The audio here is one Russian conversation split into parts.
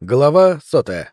Глава 100.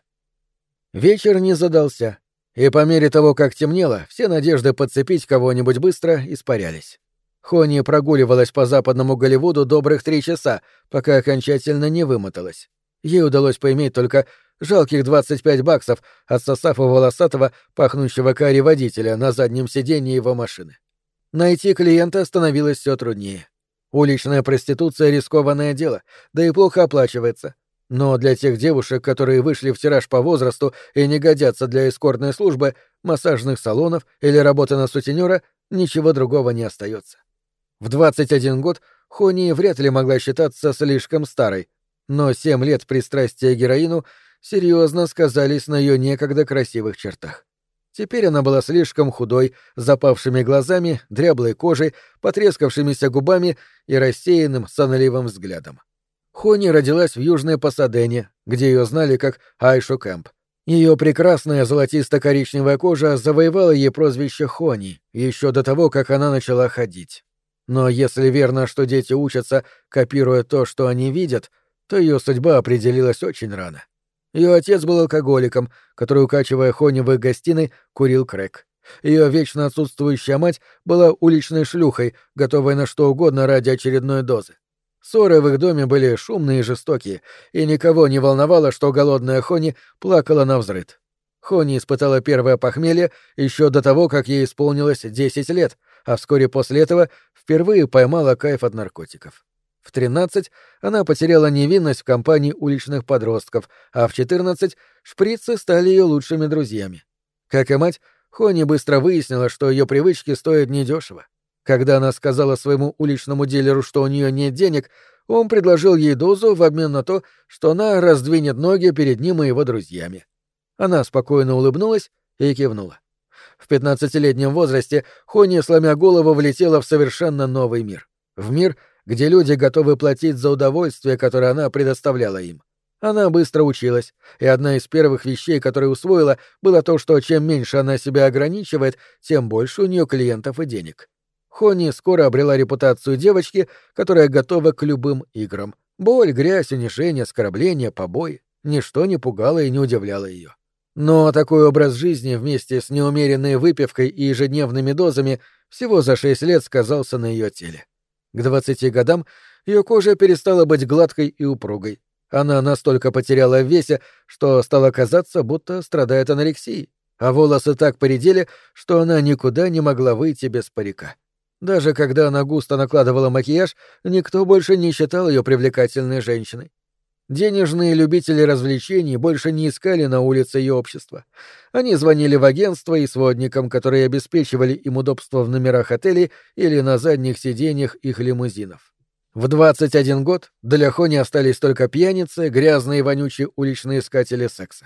Вечер не задался, и по мере того, как темнело, все надежды подцепить кого-нибудь быстро испарялись. Хонни прогуливалась по западному Голливуду добрых 3 часа, пока окончательно не вымоталась. Ей удалось поиметь только жалких $25, отсосав у волосатого, пахнущего карри водителя на заднем сиденье его машины. Найти клиента становилось все труднее. Уличная проституция — рискованное дело, да и плохо оплачивается. Но для тех девушек, которые вышли в тираж по возрасту и не годятся для эскортной службы, массажных салонов или работы на сутенера, ничего другого не остается. В 21 год Хонни вряд ли могла считаться слишком старой, но 7 лет пристрастия к героину серьезно сказались на ее некогда красивых чертах. Теперь она была слишком худой, с запавшими глазами, дряблой кожей, потрескавшимися губами и рассеянным сонливым взглядом. Хонни родилась в Южной Пасадене, где ее знали как Айшу Кэмп. Ее прекрасная золотисто-коричневая кожа завоевала ей прозвище Хонни еще до того, как она начала ходить. Но если верно, что дети учатся, копируя то, что они видят, то ее судьба определилась очень рано. Ее отец был алкоголиком, который, укачивая Хонни в их гостиной, курил крэк. Ее вечно отсутствующая мать была уличной шлюхой, готовой на что угодно ради очередной дозы. Ссоры в их доме были шумные и жестокие, и никого не волновало, что голодная Хонни плакала навзрыд. Хонни испытала первое похмелье еще до того, как ей исполнилось 10 лет, а вскоре после этого впервые поймала кайф от наркотиков. В 13 она потеряла невинность в компании уличных подростков, а в 14 шприцы стали ее лучшими друзьями. Как и мать, Хонни быстро выяснила, что ее привычки стоят недешево. Когда она сказала своему уличному дилеру, что у нее нет денег, он предложил ей дозу в обмен на то, что она раздвинет ноги перед ним и его друзьями. Она спокойно улыбнулась и кивнула. В 15-летнем возрасте Хонни, сломя голову, влетела в совершенно новый мир. В мир, где люди готовы платить за удовольствие, которое она предоставляла им. Она быстро училась, и одна из первых вещей, которые усвоила, было то, что чем меньше она себя ограничивает, тем больше у нее клиентов и денег. Хонни скоро обрела репутацию девочки, которая готова к любым играм. Боль, грязь, унижение, оскорбления, побои — ничто не пугало и не удивляло ее. Но такой образ жизни вместе с неумеренной выпивкой и ежедневными дозами всего за 6 лет сказался на ее теле. К 20 годам ее кожа перестала быть гладкой и упругой. Она настолько потеряла в весе, что стало казаться, будто страдает анорексией, а волосы так поредели, что она никуда не могла выйти без парика. Даже когда она густо накладывала макияж, никто больше не считал ее привлекательной женщиной. Денежные любители развлечений больше не искали на улице ее общества. Они звонили в агентство и сводникам, которые обеспечивали им удобство в номерах отелей или на задних сиденьях их лимузинов. В 21 год для Хонни остались только пьяницы, грязные и вонючие уличные искатели секса.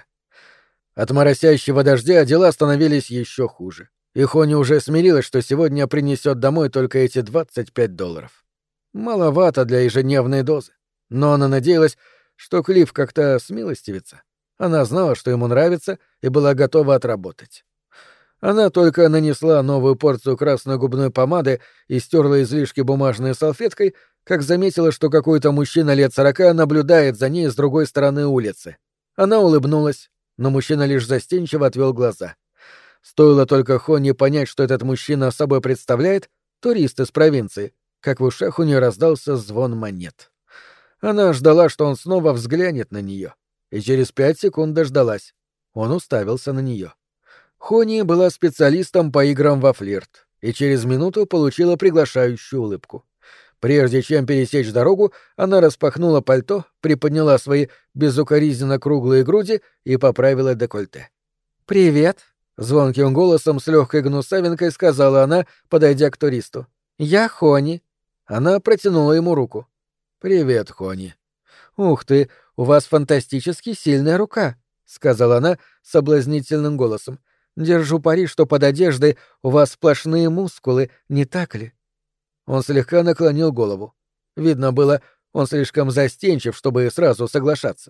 От моросящего дождя дела становились еще хуже. И Хонни уже смирилась, что сегодня принесет домой только эти $25. Маловато для ежедневной дозы. Но она надеялась, что Клифф как-то смилостивится. Она знала, что ему нравится, и была готова отработать. Она только нанесла новую порцию красной губной помады и стерла излишки бумажной салфеткой, как заметила, что какой-то мужчина лет 40 наблюдает за ней с другой стороны улицы. Она улыбнулась, но мужчина лишь застенчиво отвел глаза. Стоило только Хонни понять, что этот мужчина собой представляет, турист из провинции, как в ушах у нее раздался звон монет. Она ждала, что он снова взглянет на нее, и через 5 секунд дождалась. Он уставился на нее. Хонни была специалистом по играм во флирт, и через минуту получила приглашающую улыбку. Прежде чем пересечь дорогу, она распахнула пальто, приподняла свои безукоризненно круглые груди и поправила декольте. «Привет!» — звонким голосом с легкой гнусавинкой сказала она, подойдя к туристу. «Я Хонни». Она протянула ему руку. «Привет, Хонни». «Ух ты, у вас фантастически сильная рука», — сказала она соблазнительным голосом. «Держу пари, что под одеждой у вас сплошные мускулы, не так ли?» Он слегка наклонил голову. Видно было, он слишком застенчив, чтобы сразу соглашаться.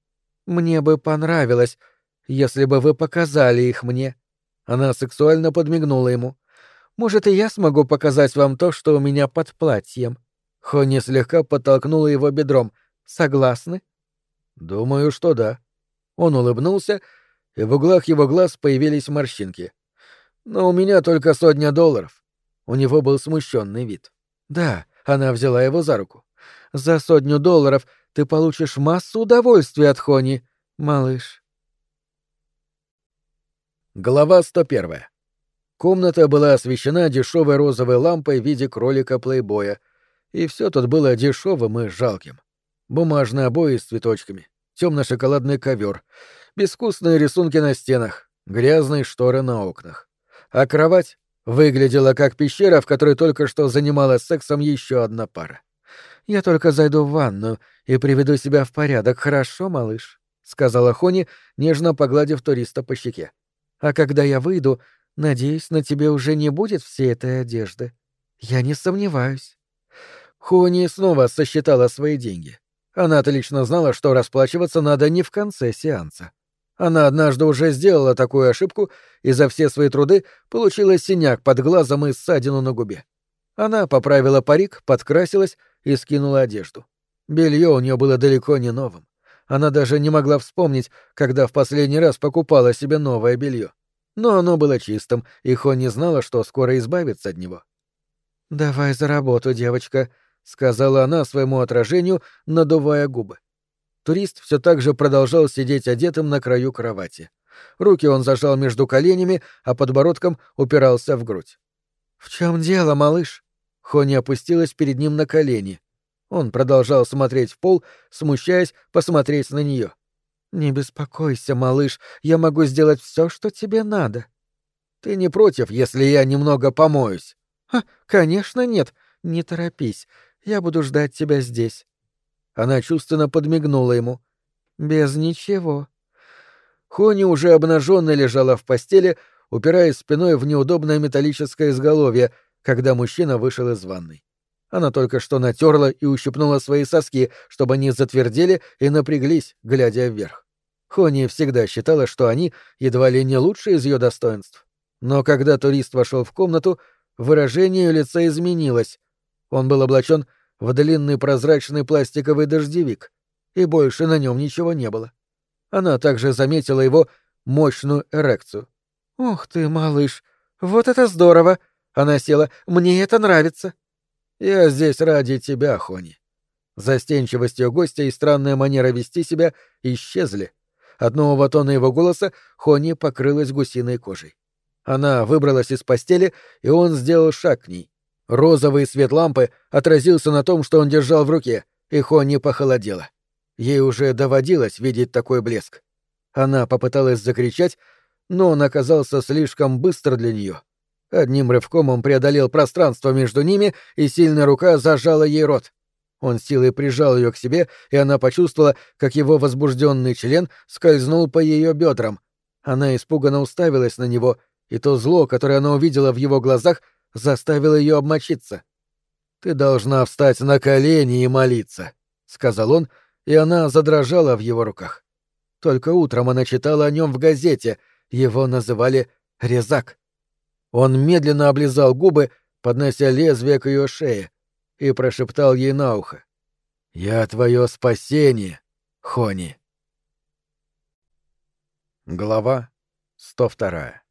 «Мне бы понравилось, если бы вы показали их мне». Она сексуально подмигнула ему. «Может, и я смогу показать вам то, что у меня под платьем». Хонни слегка подтолкнула его бедром. «Согласны?» «Думаю, что да». Он улыбнулся, и в углах его глаз появились морщинки. «Но у меня только $100. У него был смущенный вид. «Да», — она взяла его за руку. «За $100 ты получишь массу удовольствия от Хони, малыш». Глава 101. Комната была освещена дешевой розовой лампой в виде кролика-плейбоя, и все тут было дешевым и жалким. Бумажные обои с цветочками, темно-шоколадный ковер, безвкусные рисунки на стенах, грязные шторы на окнах. А кровать выглядела как пещера, в которой только что занималась сексом еще одна пара. «Я только зайду в ванную и приведу себя в порядок, хорошо, малыш?» — сказала Хони, нежно погладив туриста по щеке. «А когда я выйду, надеюсь, на тебе уже не будет всей этой одежды. Я не сомневаюсь». Хони снова сосчитала свои деньги. Она отлично знала, что расплачиваться надо не в конце сеанса. Она однажды уже сделала такую ошибку и за все свои труды получила синяк под глазом и ссадину на губе. Она поправила парик, подкрасилась и скинула одежду. Белье у нее было далеко не новым. Она даже не могла вспомнить, когда в последний раз покупала себе новое белье. Но оно было чистым, и Хони знала, что скоро избавится от него. «Давай за работу, девочка», — сказала она своему отражению, надувая губы. Турист все так же продолжал сидеть одетым на краю кровати. Руки он зажал между коленями, а подбородком упирался в грудь. «В чем дело, малыш?» Хони опустилась перед ним на колени. Он продолжал смотреть в пол, смущаясь посмотреть на нее. «Не беспокойся, малыш, я могу сделать все, что тебе надо». «Ты не против, если я немного помоюсь?» «Конечно нет. Не торопись. Я буду ждать тебя здесь». Она чувственно подмигнула ему. «Без ничего». Хони уже обнаженная лежала в постели, упираясь спиной в неудобное металлическое изголовье, когда мужчина вышел из ванной. Она только что натерла и ущипнула свои соски, чтобы они затвердели и напряглись, глядя вверх. Хони всегда считала, что они едва ли не лучшие из ее достоинств. Но когда турист вошел в комнату, выражение ее лица изменилось. Он был облачен в длинный прозрачный пластиковый дождевик, и больше на нем ничего не было. Она также заметила его мощную эрекцию. «Ух ты, малыш, вот это здорово!» Она села. «Мне это нравится». «Я здесь ради тебя, Хони». Застенчивость ее гостя и странная манера вести себя исчезли. От нового тона его голоса Хони покрылась гусиной кожей. Она выбралась из постели, и он сделал шаг к ней. Розовый свет лампы отразился на том, что он держал в руке, и Хони похолодела. Ей уже доводилось видеть такой блеск. Она попыталась закричать, но он оказался слишком быстр для нее. Одним рывком он преодолел пространство между ними, и сильная рука зажала ей рот. Он силой прижал ее к себе, и она почувствовала, как его возбужденный член скользнул по ее бедрам. Она испуганно уставилась на него, и то зло, которое она увидела в его глазах, заставило ее обмочиться. «Ты должна встать на колени и молиться», — сказал он, и она задрожала в его руках. Только утром она читала о нем в газете, его называли «Резак». Он медленно облизал губы, поднося лезвие к ее шее, и прошептал ей на ухо: «Я твое спасение, Хони». Глава 102.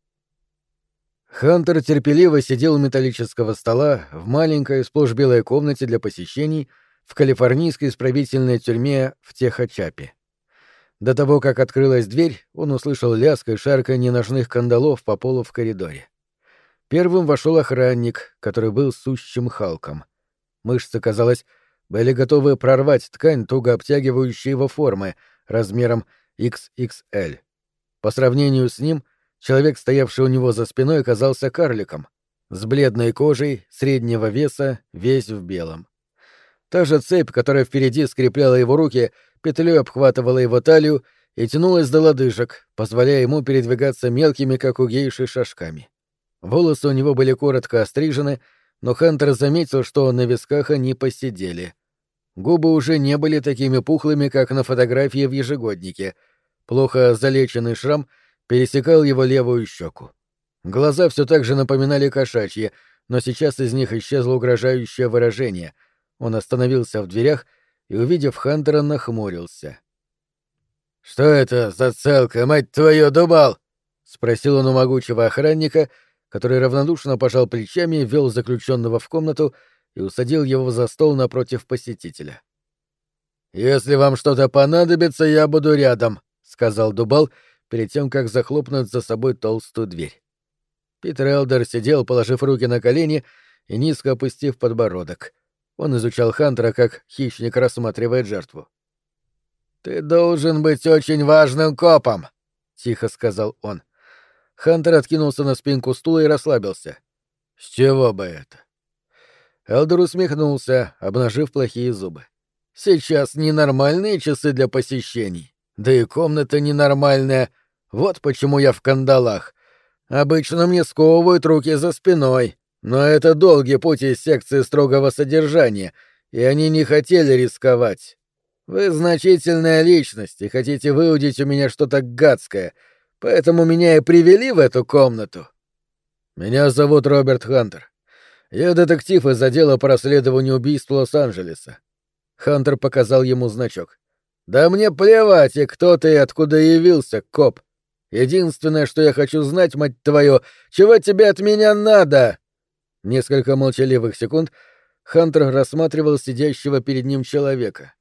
Хантер терпеливо сидел у металлического стола в маленькой сплошь белой комнате для посещений в калифорнийской исправительной тюрьме в Техачапе. До того, как открылась дверь, он услышал лязг и шарканье ножных кандалов по полу в коридоре. Первым вошел охранник, который был сущим Халком. Мышцы, казалось, были готовы прорвать ткань, туго обтягивающей его формы, размером XXL. По сравнению с ним, человек, стоявший у него за спиной, оказался карликом, с бледной кожей, среднего веса, весь в белом. Та же цепь, которая впереди скрепляла его руки, петлей обхватывала его талию и тянулась до лодыжек, позволяя ему передвигаться мелкими, как у гейши, шажками. Волосы у него были коротко острижены, но Хантер заметил, что на висках они поседели. Губы уже не были такими пухлыми, как на фотографии в ежегоднике. Плохо залеченный шрам пересекал его левую щеку. Глаза все так же напоминали кошачьи, но сейчас из них исчезло угрожающее выражение. Он остановился в дверях и, увидев Хантера, нахмурился. «Что это за целка, мать твою, Дубал?» — спросил он у могучего охранника, который равнодушно пожал плечами, ввел заключенного в комнату и усадил его за стол напротив посетителя. «Если вам что-то понадобится, я буду рядом», — сказал Дубал перед тем, как захлопнуть за собой толстую дверь. Питер Элдер сидел, положив руки на колени и низко опустив подбородок. Он изучал Хантера, как хищник рассматривает жертву. «Ты должен быть очень важным копом», — тихо сказал он. Хантер откинулся на спинку стула и расслабился. «С чего бы это?» Элдер усмехнулся, обнажив плохие зубы. «Сейчас ненормальные часы для посещений. Да и комната ненормальная. Вот почему я в кандалах. Обычно мне сковывают руки за спиной, но это долгий путь из секции строгого содержания, и они не хотели рисковать. Вы значительная личность и хотите выудить у меня что-то гадское, поэтому меня и привели в эту комнату. Меня зовут Роберт Хантер. Я детектив из отдела по расследованию убийств Лос-Анджелеса. Хантер показал ему значок. Да мне плевать, и кто ты и откуда явился, коп. Единственное, что я хочу знать, мать твою, чего тебе от меня надо? Несколько молчаливых секунд Хантер рассматривал сидящего перед ним человека.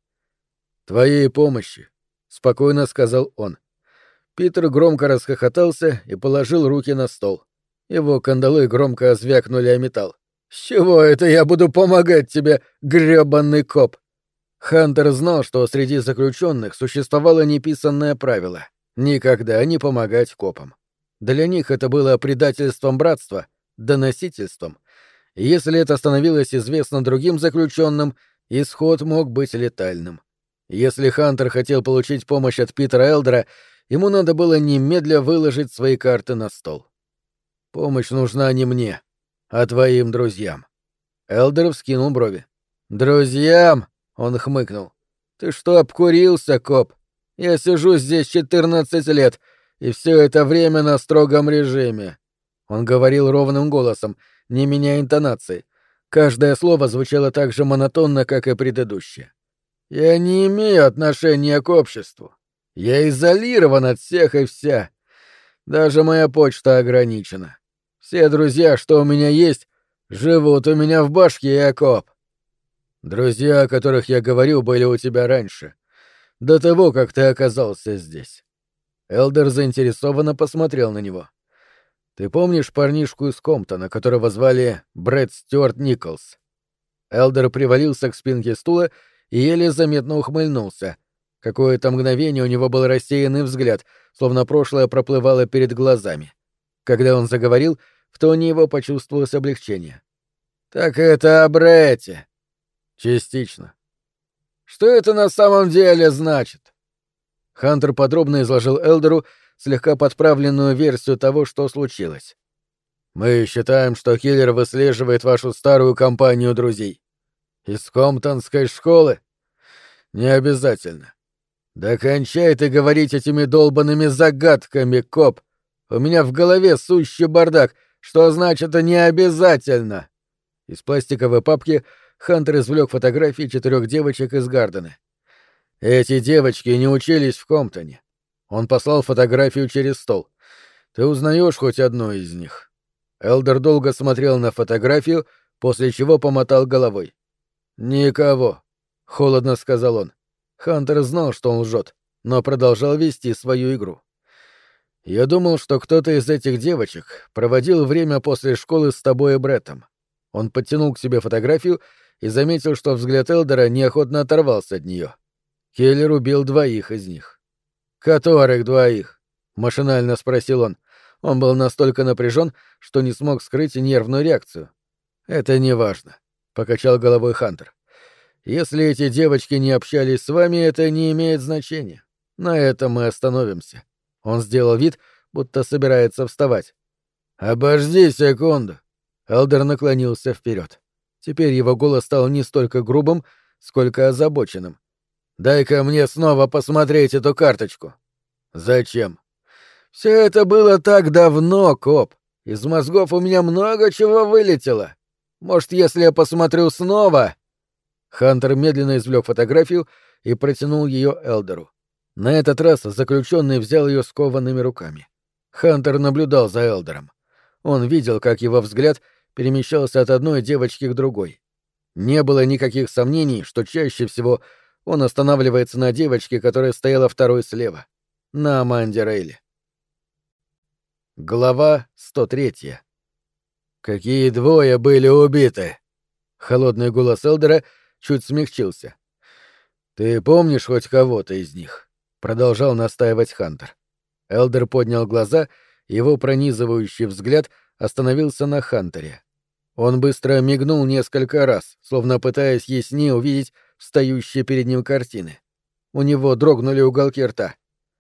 «Твоей помощи», — спокойно сказал он. Питер громко расхохотался и положил руки на стол. Его кандалы громко звякнули о металл. «С чего это я буду помогать тебе, грёбаный коп?» Хантер знал, что среди заключенных существовало неписанное правило — никогда не помогать копам. Для них это было предательством братства, доносительством. И если это становилось известно другим заключенным, исход мог быть летальным. Если Хантер хотел получить помощь от Питера Элдера, ему надо было немедля выложить свои карты на стол. «Помощь нужна не мне, а твоим друзьям». Элдер вскинул брови. «Друзьям?» — он хмыкнул. «Ты что, обкурился, коп? Я сижу здесь 14 лет, и все это время на строгом режиме». Он говорил ровным голосом, не меняя интонации. Каждое слово звучало так же монотонно, как и предыдущее. «Я не имею отношения к обществу. Я изолирован от всех и вся. Даже моя почта ограничена. Все друзья, что у меня есть, живут у меня в башке, Якоб. Друзья, о которых я говорил, были у тебя раньше, до того, как ты оказался здесь». Элдер заинтересованно посмотрел на него. «Ты помнишь парнишку из Комптона, которого звали Брэд Стюарт Николс?» Элдер привалился к спинке стула и еле заметно ухмыльнулся. Какое-то мгновение у него был рассеянный взгляд, словно прошлое проплывало перед глазами. Когда он заговорил, в тоне его почувствовалось облегчение. «Так это о Бретте». «Частично». «Что это на самом деле значит?» Хантер подробно изложил Элдеру слегка подправленную версию того, что случилось. «Мы считаем, что киллер выслеживает вашу старую компанию друзей. Из Комптонской школы? Не обязательно. Да кончай ты говорить этими долбанными загадками, коп. У меня в голове сущий бардак. Что значит «не обязательно»?» Из пластиковой папки Хантер извлек фотографии 4 девочек из Гардена. Эти девочки не учились в Комптоне. Он послал фотографию через стол. Ты узнаешь хоть одну из них? Элдер долго смотрел на фотографию, после чего помотал головой. «Никого», — холодно сказал он. Хантер знал, что он лжет, но продолжал вести свою игру. «Я думал, что кто-то из этих девочек проводил время после школы с тобой и Бреттом». Он подтянул к себе фотографию и заметил, что взгляд Элдера неохотно оторвался от нее. Киллер убил 2 из них. «Которых 2?» — машинально спросил он. Он был настолько напряжен, что не смог скрыть нервную реакцию. «Это не важно», — покачал головой Хантер. «Если эти девочки не общались с вами, это не имеет значения. На этом мы остановимся». Он сделал вид, будто собирается вставать. «Обожди секунду». Элдер наклонился вперед. Теперь его голос стал не столько грубым, сколько озабоченным. «Дай-ка мне снова посмотреть эту карточку». «Зачем?» «Все это было так давно, коп. Из мозгов у меня много чего вылетело. Может, если я посмотрю снова...» Хантер медленно извлек фотографию и протянул ее Элдеру. На этот раз заключенный взял ее скованными руками. Хантер наблюдал за Элдером. Он видел, как его взгляд перемещался от одной девочки к другой. Не было никаких сомнений, что чаще всего он останавливается на девочке, которая стояла второй слева, на Аманде Рейли. Глава 103. «Какие двое были убиты?» Холодный голос Элдера чуть смягчился. «Ты помнишь хоть кого-то из них?» — продолжал настаивать Хантер. Элдер поднял глаза, и его пронизывающий взгляд остановился на Хантере. Он быстро мигнул несколько раз, словно пытаясь яснее увидеть встающие перед ним картины. У него дрогнули уголки рта.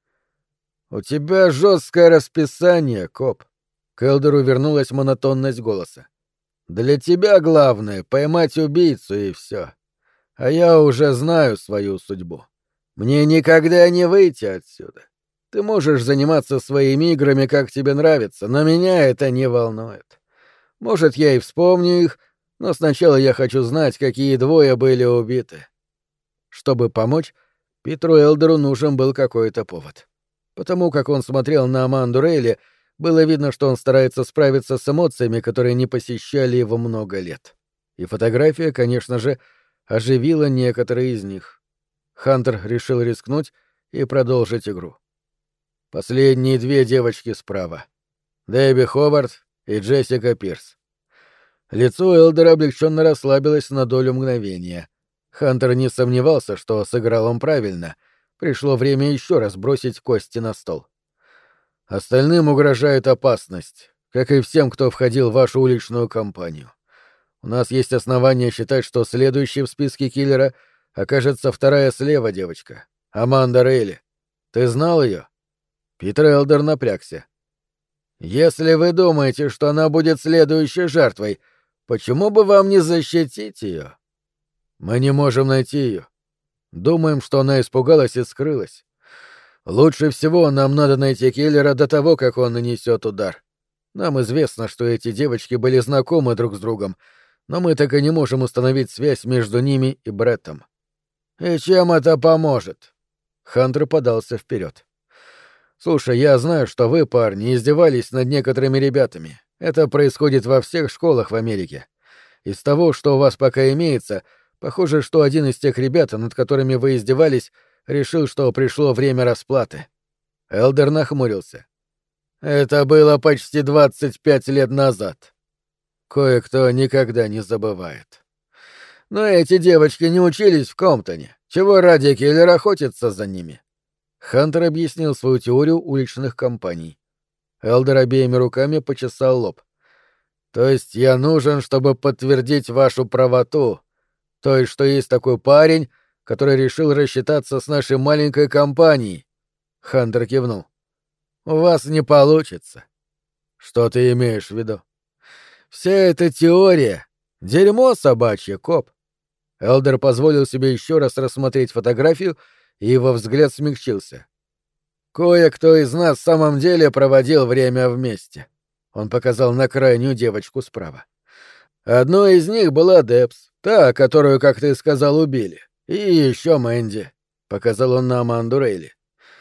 «У тебя жесткое расписание, коп». К Элдеру вернулась монотонность голоса. «Для тебя главное — поймать убийцу, и все. А я уже знаю свою судьбу. Мне никогда не выйти отсюда. Ты можешь заниматься своими играми, как тебе нравится, но меня это не волнует. Может, я и вспомню их, но сначала я хочу знать, какие двое были убиты». Чтобы помочь, Питеру Элдеру нужен был какой-то повод. Потому как он смотрел на Аманду Рейли, было видно, что он старается справиться с эмоциями, которые не посещали его много лет. И фотография, конечно же, оживила некоторые из них. Хантер решил рискнуть и продолжить игру. Последние две девочки справа. Дебби Ховард и Джессика Пирс. Лицо Элдера облегченно расслабилось на долю мгновения. Хантер не сомневался, что сыграл он правильно. Пришло время еще раз бросить кости на стол. Остальным угрожает опасность, как и всем, кто входил в вашу уличную компанию. У нас есть основания считать, что следующей в списке киллера окажется вторая слева девочка, Аманда Рейли. Ты знал ее? Питер Элдер напрягся. Если вы думаете, что она будет следующей жертвой, почему бы вам не защитить ее? Мы не можем найти ее. Думаем, что она испугалась и скрылась. Лучше всего нам надо найти киллера до того, как он нанесет удар. Нам известно, что эти девочки были знакомы друг с другом, но мы так и не можем установить связь между ними и Бреттом. И чем это поможет? Хантер подался вперед. Слушай, я знаю, что вы, парни, издевались над некоторыми ребятами. Это происходит во всех школах в Америке. Из того, что у вас пока имеется, похоже, что один из тех ребят, над которыми вы издевались, решил, что пришло время расплаты. Элдер нахмурился. Это было почти 25 лет назад. Кое-кто никогда не забывает. Но эти девочки не учились в Комптоне. Чего ради киллер охотится за ними? Хантер объяснил свою теорию уличных компаний. Элдер обеими руками почесал лоб. То есть я нужен, чтобы подтвердить вашу правоту. То есть, что есть такой парень, который решил рассчитаться с нашей маленькой компанией. Хантер кивнул. У вас не получится. Что ты имеешь в виду? Вся эта теория — дерьмо собачье, коп. Элдер позволил себе еще раз рассмотреть фотографию, и его взгляд смягчился. Кое-кто из нас в самом деле проводил время вместе. Он показал на крайнюю девочку справа. Одной из них была Дебс, та, которую, как ты сказал, убили. И еще Мэнди, — показал он на Аманду Рейли.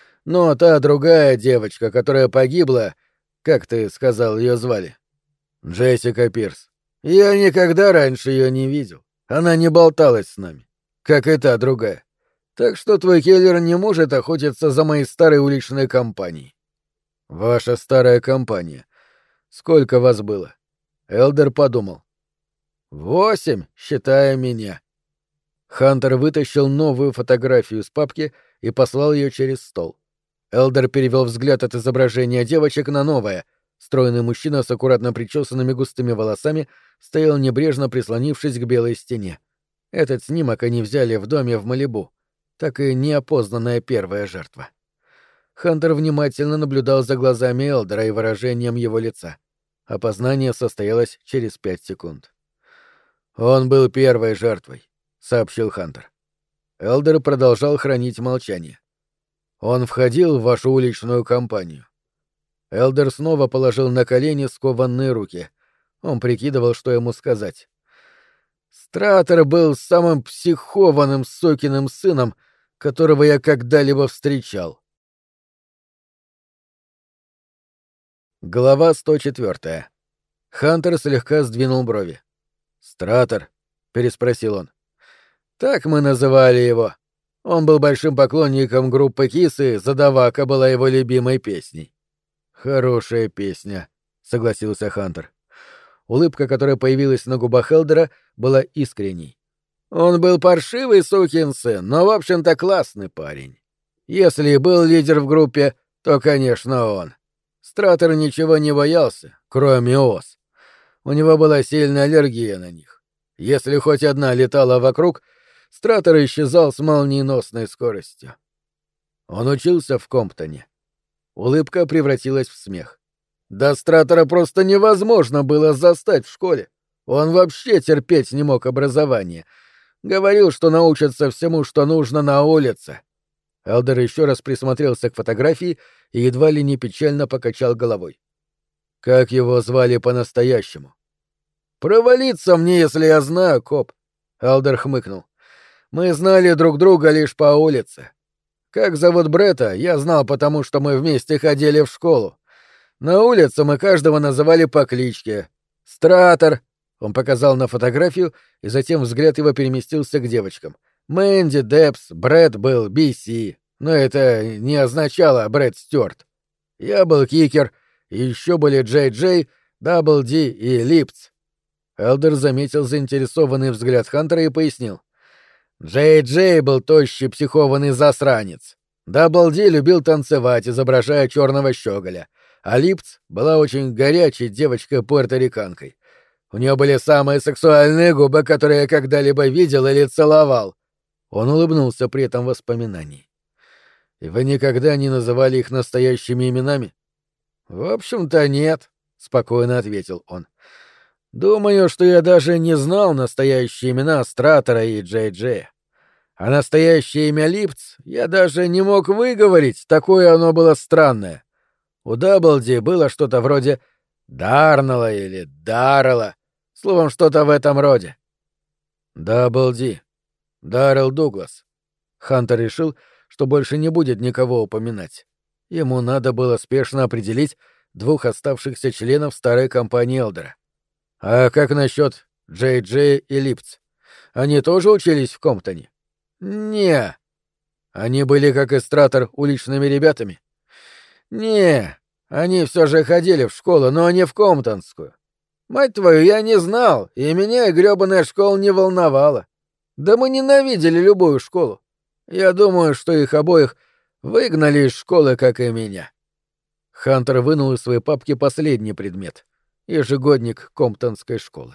Но та другая девочка, которая погибла, как ты сказал, ее звали? Джессика Пирс. Я никогда раньше ее не видел. Она не болталась с нами, как и та другая. Так что твой киллер не может охотиться за моей старой уличной компанией. Ваша старая компания. Сколько вас было? Элдер подумал. 8, считая меня. Хантер вытащил новую фотографию из папки и послал ее через стол. Элдер перевел взгляд от изображения девочек на новое. Стройный мужчина с аккуратно причесанными густыми волосами стоял небрежно прислонившись к белой стене. Этот снимок они взяли в доме в Малибу. Так и неопознанная первая жертва. Хантер внимательно наблюдал за глазами Элдера и выражением его лица. Опознание состоялось через 5 секунд. «Он был первой жертвой», — сообщил Хантер. Элдер продолжал хранить молчание. «Он входил в вашу уличную компанию?» Элдер снова положил на колени скованные руки. Он прикидывал, что ему сказать. «Стратор был самым психованным сукиным сыном, которого я когда-либо встречал. Глава 104. Хантер слегка сдвинул брови. «Стратор?» — переспросил он. «Так мы называли его. Он был большим поклонником группы Кис, и «Задавака» была его любимой песней». «Хорошая песня», — согласился Хантер. Улыбка, которая появилась на губах Элдера, была искренней. «Он был паршивый сукин сын, но, в общем-то, классный парень. Если и был лидер в группе, то, конечно, он. Стратор ничего не боялся, кроме ос. У него была сильная аллергия на них. Если хоть одна летала вокруг, Стратор исчезал с молниеносной скоростью. Он учился в Комптоне. Улыбка превратилась в смех. Да Стратора просто невозможно было застать в школе. Он вообще терпеть не мог образования. Говорил, что научится всему, что нужно на улице. Элдер еще раз присмотрелся к фотографии и едва ли не печально покачал головой. Как его звали по-настоящему? «Провалиться мне, если я знаю, коп», — Элдер хмыкнул. «Мы знали друг друга лишь по улице. Как зовут Бретта, я знал, потому что мы вместе ходили в школу. На улице мы каждого называли по кличке. Стратор», — он показал на фотографию, и затем взгляд его переместился к девочкам. «Мэнди, Депс, Брэд был Би-Си, но это не означало Брэд Стюарт. Я был Кикер, и еще были Джей-Джей, Дабл-Ди и Липц». Элдер заметил заинтересованный взгляд Хантера и пояснил. Джей-Джей был тощий психованный засранец. Дабл-Ди любил танцевать, изображая черного щеголя, а Липц была очень горячей девочкой-пуэрториканкой. У нее были самые сексуальные губы, которые я когда-либо видел или целовал. Он улыбнулся при этом воспоминании. «И вы никогда не называли их настоящими именами?» «В общем-то, нет», — спокойно ответил он. «Думаю, что я даже не знал настоящие имена Стратора и Джей-Джея. А настоящее имя Липц я даже не мог выговорить, такое оно было странное. У Даблди было что-то вроде Дарнелла или Даррелла, словом, что-то в этом роде». «Даблди. Даррелл Дуглас». Хантер решил, что больше не будет никого упоминать. Ему надо было спешно определить двух оставшихся членов старой компании Элдера. «А как насчет Джей-Джей и Липц? Они тоже учились в Комптоне?» «Не». «Они были, как и Стратор, уличными ребятами?» «Не. Они все же ходили в школу, но не в Комптонскую. Мать твою, я не знал, и меня и грёбаная школа не волновала. Да мы ненавидели любую школу. Я думаю, что их обоих выгнали из школы, как и меня». Хантер вынул из своей папки последний предмет — ежегодник Комптонской школы.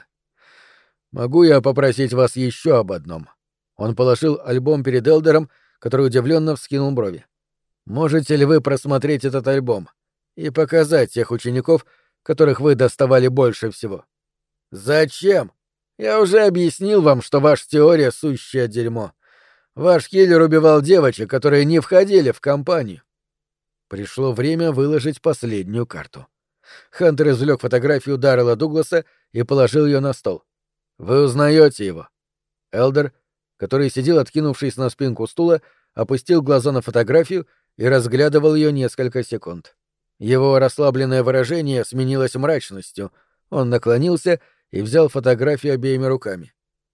«Могу я попросить вас еще об одном?» Он положил альбом перед Элдером, который удивленно вскинул брови. «Можете ли вы просмотреть этот альбом и показать тех учеников, которых вы доставали больше всего?» «Зачем? Я уже объяснил вам, что ваша теория — сущее дерьмо. Ваш киллер убивал девочек, которые не входили в компанию». Пришло время выложить последнюю карту. Хантер извлек фотографию Даррелла Дугласа и положил ее на стол. «Вы узнаете его?» Элдер, который сидел, откинувшись на спинку стула, опустил глаза на фотографию и разглядывал ее несколько секунд. Его расслабленное выражение сменилось мрачностью. Он наклонился и взял фотографию обеими руками.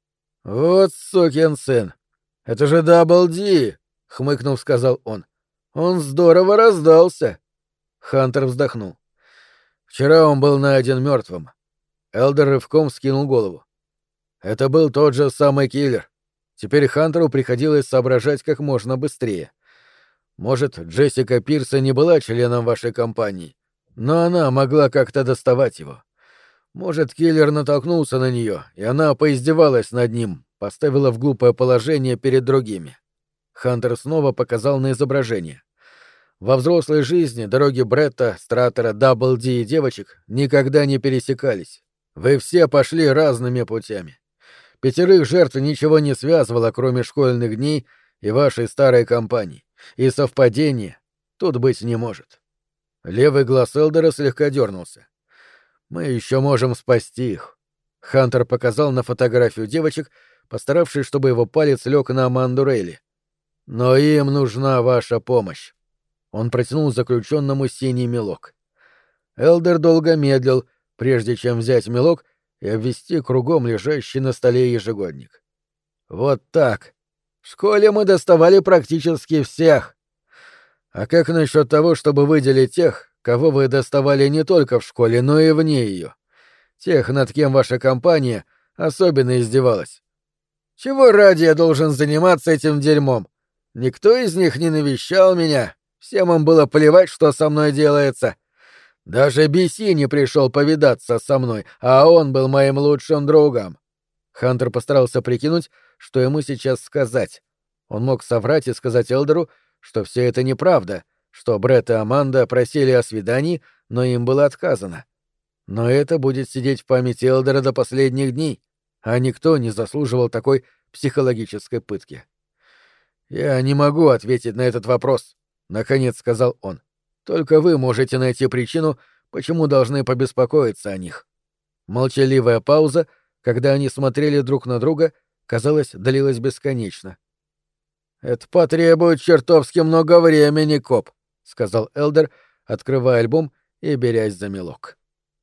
«Вот сукин сын! Это же Дабл-Ди!» — хмыкнув, сказал он. «Он здорово раздался!» Хантер вздохнул. «Вчера он был найден мертвым». Элдер рывком скинул голову. «Это был тот же самый киллер. Теперь Хантеру приходилось соображать как можно быстрее. Может, Джессика Пирса не была членом вашей компании, но она могла как-то доставать его. Может, киллер натолкнулся на нее, и она поиздевалась над ним, поставила в глупое положение перед другими». Хантер снова показал на изображение. Во взрослой жизни дороги Бретта, Стратора, Дабл-Ди и девочек никогда не пересекались. Вы все пошли разными путями. 5 жертв ничего не связывало, кроме школьных дней и вашей старой компании. И совпадения тут быть не может. Левый глаз Элдера слегка дернулся. «Мы еще можем спасти их». Хантер показал на фотографию девочек, постаравшись, чтобы его палец лег на Аманду Рейли. «Но им нужна ваша помощь». Он протянул заключенному синий мелок. Элдер долго медлил, прежде чем взять мелок и обвести кругом лежащий на столе ежегодник. «Вот так. В школе мы доставали практически всех. А как насчет того, чтобы выделить тех, кого вы доставали не только в школе, но и вне ее? Тех, над кем ваша компания особенно издевалась? Чего ради я должен заниматься этим дерьмом? Никто из них не навещал меня, всем им было плевать, что со мной делается. Даже Биси не пришел повидаться со мной, а он был моим лучшим другом». Хантер постарался прикинуть, что ему сейчас сказать. Он мог соврать и сказать Элдеру, что все это неправда, что Бретт и Аманда просили о свидании, но им было отказано. Но это будет сидеть в памяти Элдера до последних дней, а никто не заслуживал такой психологической пытки. «Я не могу ответить на этот вопрос», — наконец сказал он. «Только вы можете найти причину, почему должны побеспокоиться о них». Молчаливая пауза, когда они смотрели друг на друга, казалось, длилась бесконечно. «Это потребует чертовски много времени, коп», — сказал Элдер, открывая альбом и берясь за мелок.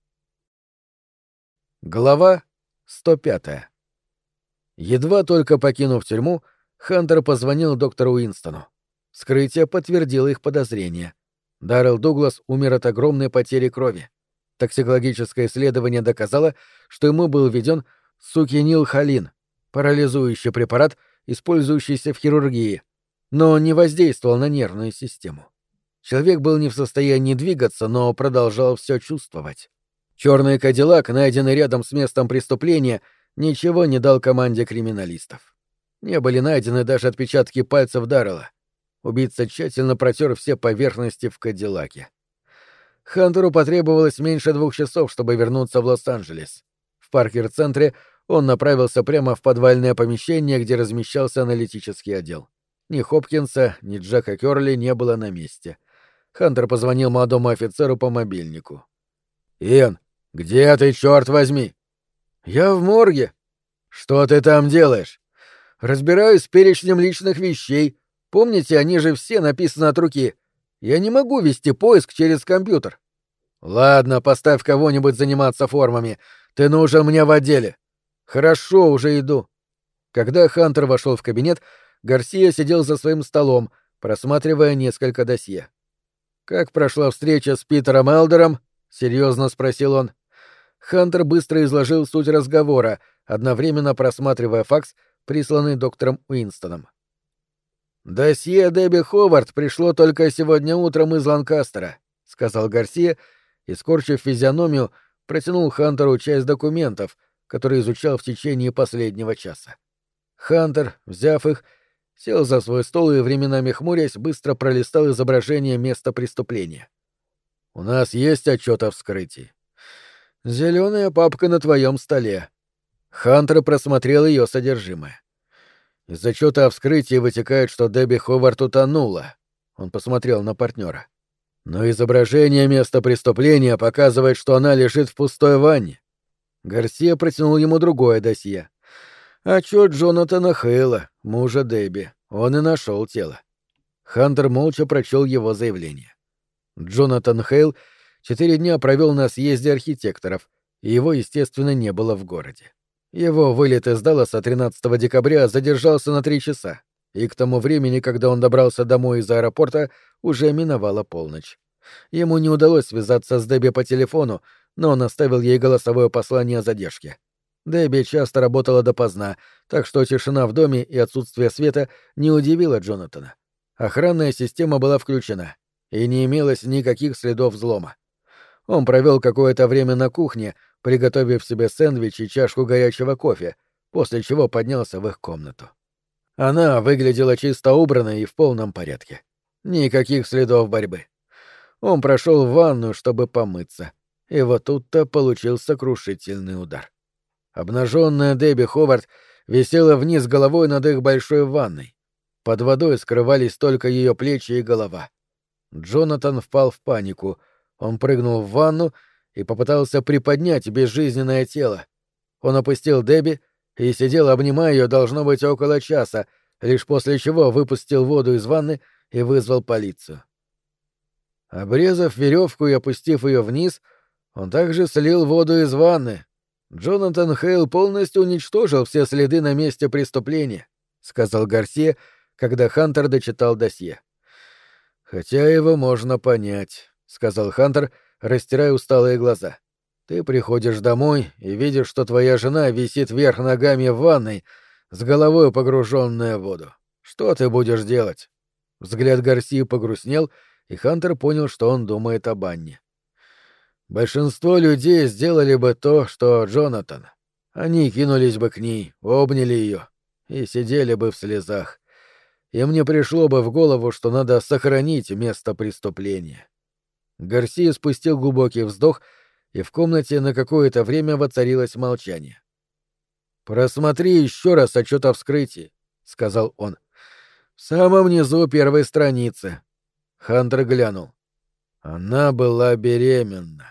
Глава 105. Едва только покинув тюрьму, Хантер позвонил доктору Уинстону. Вскрытие подтвердило их подозрения. Даррелл Дуглас умер от огромной потери крови. Токсикологическое исследование доказало, что ему был введен сукинилхолин, парализующий препарат, использующийся в хирургии, но он не воздействовал на нервную систему. Человек был не в состоянии двигаться, но продолжал все чувствовать. Черный кадиллак, найденный рядом с местом преступления, ничего не дал команде криминалистов. Не были найдены даже отпечатки пальцев Даррелла. Убийца тщательно протер все поверхности в кадиллаке. Хантеру потребовалось меньше 2 часов, чтобы вернуться в Лос-Анджелес. В Паркер-центре он направился прямо в подвальное помещение, где размещался аналитический отдел. Ни Хопкинса, ни Джека Кёрли не было на месте. Хантер позвонил молодому офицеру по мобильнику. «Иэн, где ты, черт возьми?» «Я в морге». «Что ты там делаешь?» «Разбираюсь с перечнем личных вещей. Помните, они же все написаны от руки. Я не могу вести поиск через компьютер». «Ладно, поставь кого-нибудь заниматься формами. Ты нужен мне в отделе». «Хорошо, уже иду». Когда Хантер вошел в кабинет, Гарсия сидел за своим столом, просматривая несколько досье. «Как прошла встреча с Питером Элдером?» — серьезно спросил он. Хантер быстро изложил суть разговора, одновременно просматривая факс, присланный доктором Уинстоном. «Досье Дебби Ховард пришло только сегодня утром из Ланкастера», — сказал Гарсия и, скорчив физиономию, протянул Хантеру часть документов, который изучал в течение последнего часа. Хантер, взяв их, сел за свой стол и, временами хмурясь, быстро пролистал изображение места преступления. «У нас есть отчет о вскрытии?» «Зеленая папка на твоем столе». Хантер просмотрел ее содержимое. «Из отчета о вскрытии вытекает, что Дебби Ховард утонула». Он посмотрел на партнера. «Но изображение места преступления показывает, что она лежит в пустой ванне». Гарсия протянул ему другое досье. «Отчет Джонатана Хейла, мужа Дебби. Он и нашел тело». Хантер молча прочел его заявление. Джонатан Хейл 4 дня провел на съезде архитекторов, и его, естественно, не было в городе. Его вылет из Далласа 13 декабря задержался на 3 часа, и к тому времени, когда он добрался домой из аэропорта, уже миновала полночь. Ему не удалось связаться с Дебби по телефону, но он оставил ей голосовое послание о задержке. Дебби часто работала допоздна, так что тишина в доме и отсутствие света не удивило Джонатана. Охранная система была включена, и не имелось никаких следов взлома. Он провел какое-то время на кухне, приготовив себе сэндвич и чашку горячего кофе, после чего поднялся в их комнату. Она выглядела чисто убранной и в полном порядке. Никаких следов борьбы. Он прошел в ванную, чтобы помыться, и вот тут-то получил сокрушительный удар. Обнаженная Дебби Ховард висела вниз головой над их большой ванной. Под водой скрывались только ее плечи и голова. Джонатан впал в панику. Он прыгнул в ванну и попытался приподнять безжизненное тело. Он опустил Дебби и сидел, обнимая ее, должно быть, около часа, лишь после чего выпустил воду из ванны и вызвал полицию. Обрезав веревку и опустив ее вниз, он также слил воду из ванны. Джонатан Хейл полностью уничтожил все следы на месте преступления, — сказал Гарсия, когда Хантер дочитал досье. «Хотя его можно понять», — сказал Хантер, растирая усталые глаза. «Ты приходишь домой и видишь, что твоя жена висит вверх ногами в ванной, с головой погруженная в воду. Что ты будешь делать?» Взгляд Гарсии погрустнел, и Хантер понял, что он думает об Анне. «Большинство людей сделали бы то, что Джонатан. Они кинулись бы к ней, обняли ее и сидели бы в слезах. Им не пришло бы в голову, что надо сохранить место преступления». Гарсия спустил глубокий вздох, и в комнате на какое-то время воцарилось молчание. «Просмотри еще раз отчет о вскрытии», — сказал он. «В самом низу первой страницы». Хантер глянул. Она была беременна.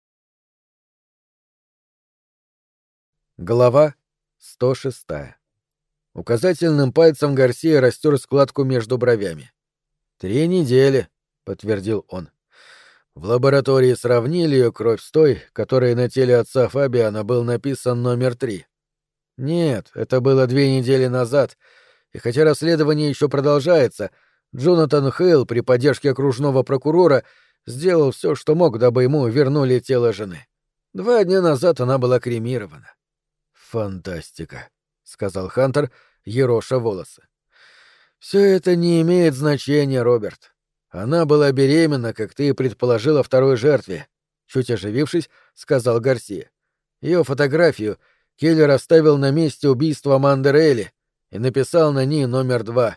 Глава 106. Указательным пальцем Гарсия растер складку между бровями. 3 недели, — подтвердил он. В лаборатории сравнили ее кровь с той, которой на теле отца Фабиана был написан номер 3. Нет, это было 2 недели назад, и хотя расследование еще продолжается, Джонатан Хейл при поддержке окружного прокурора сделал все, что мог, дабы ему вернули тело жены. 2 дня назад она была кремирована. «Фантастика», — сказал Хантер, ероша волосы. «Все это не имеет значения, Роберт. Она была беременна, как ты и предположил о второй жертве», — чуть оживившись, сказал Гарсия. Ее фотографию киллер оставил на месте убийства Мандерелли и написал на ней номер 2.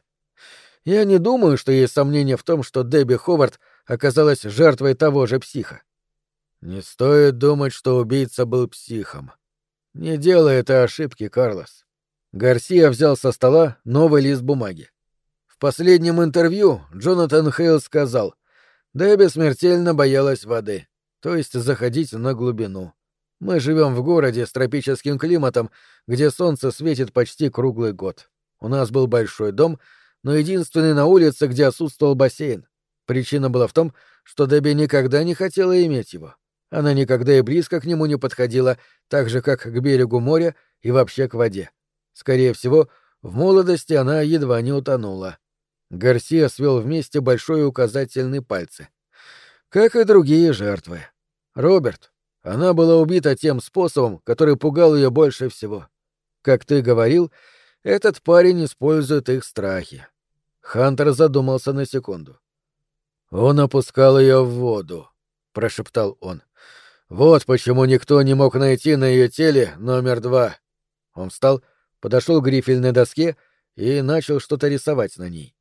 Я не думаю, что есть сомнения в том, что Дебби Ховард оказалась жертвой того же психа. Не стоит думать, что убийца был психом. Не делай этой ошибки, Карлос. Гарсия взял со стола новый лист бумаги. В последнем интервью Джонатан Хейл сказал, Дебби смертельно боялась воды, то есть заходить на глубину. Мы живем в городе с тропическим климатом, где солнце светит почти круглый год. У нас был большой дом, но единственный на улице, где отсутствовал бассейн. Причина была в том, что Дебби никогда не хотела иметь его. Она никогда и близко к нему не подходила, так же, как к берегу моря и вообще к воде. Скорее всего, в молодости она едва не утонула. Гарсия свел вместе большой и указательный пальцы. Как и другие жертвы. Роберт, она была убита тем способом, который пугал ее больше всего. Как ты говорил, этот парень использует их страхи. Хантер задумался на секунду. «Он опускал ее в воду», — прошептал он. «Вот почему никто не мог найти на ее теле номер 2. Он встал, подошел к грифельной доске и начал что-то рисовать на ней.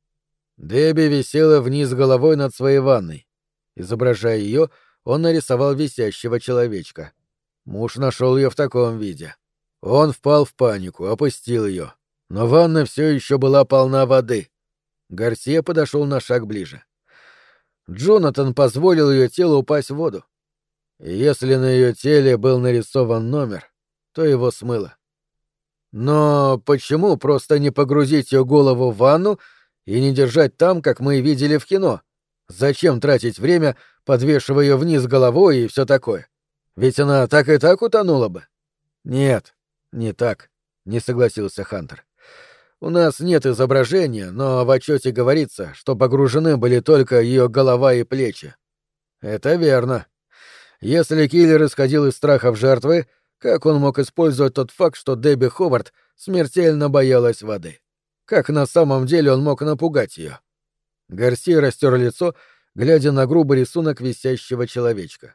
Дебби висела вниз головой над своей ванной. Изображая ее, он нарисовал висящего человечка. Муж нашел ее в таком виде. Он впал в панику, опустил ее. Но ванна все еще была полна воды. Гарсия подошел на шаг ближе. Джонатан позволил ее телу упасть в воду. И если на ее теле был нарисован номер, то его смыло. Но почему просто не погрузить ее голову в ванну и не держать там, как мы видели в кино? Зачем тратить время, подвешивая ее вниз головой и все такое? Ведь она так и так утонула бы. Нет, не так, не согласился Хантер. У нас нет изображения, но в отчете говорится, что погружены были только ее голова и плечи. Это верно. Если киллер исходил из страхов жертвы, как он мог использовать тот факт, что Дебби Ховард смертельно боялась воды? Как на самом деле он мог напугать ее? Гарсия растер лицо, глядя на грубый рисунок висящего человечка.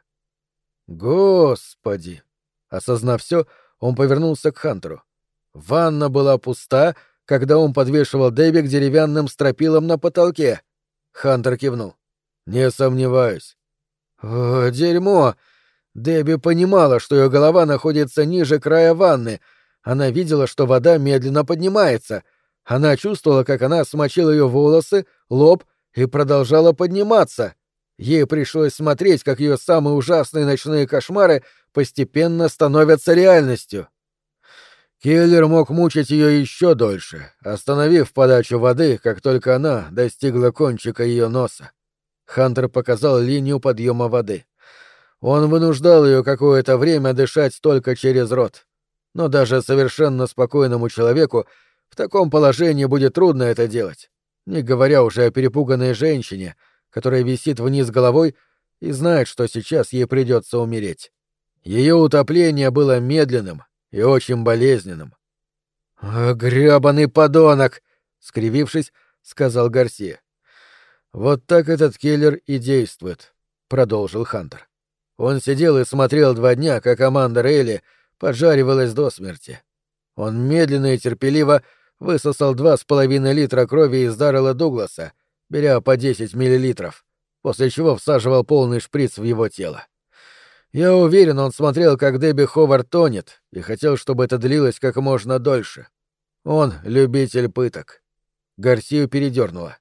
Господи! Осознав все, он повернулся к Хантеру. Ванна была пуста, когда он подвешивал Дебби к деревянным стропилам на потолке. Хантер кивнул. Не сомневаюсь. О, дерьмо! Дебби понимала, что ее голова находится ниже края ванны. Она видела, что вода медленно поднимается. Она чувствовала, как она смочила ее волосы, лоб и продолжала подниматься. Ей пришлось смотреть, как ее самые ужасные ночные кошмары постепенно становятся реальностью. Киллер мог мучить ее еще дольше, остановив подачу воды, как только она достигла кончика ее носа. Хантер показал линию подъема воды. Он вынуждал ее какое-то время дышать только через рот. Но даже совершенно спокойному человеку в таком положении будет трудно это делать, не говоря уже о перепуганной женщине, которая висит вниз головой и знает, что сейчас ей придется умереть. Ее утопление было медленным и очень болезненным. «Грёбаный подонок!» — скривившись, сказал Гарсия. «Вот так этот киллер и действует», — продолжил Хантер. Он сидел и смотрел 2 дня, как Аманда Рейли поджаривалась до смерти. Он медленно и терпеливо высосал 2,5 литра крови из Даррелла Дугласа, беря по 10 миллилитров, после чего всаживал полный шприц в его тело. Я уверен, он смотрел, как Дебби Ховард тонет, и хотел, чтобы это длилось как можно дольше. Он любитель пыток. Гарсию передернуло.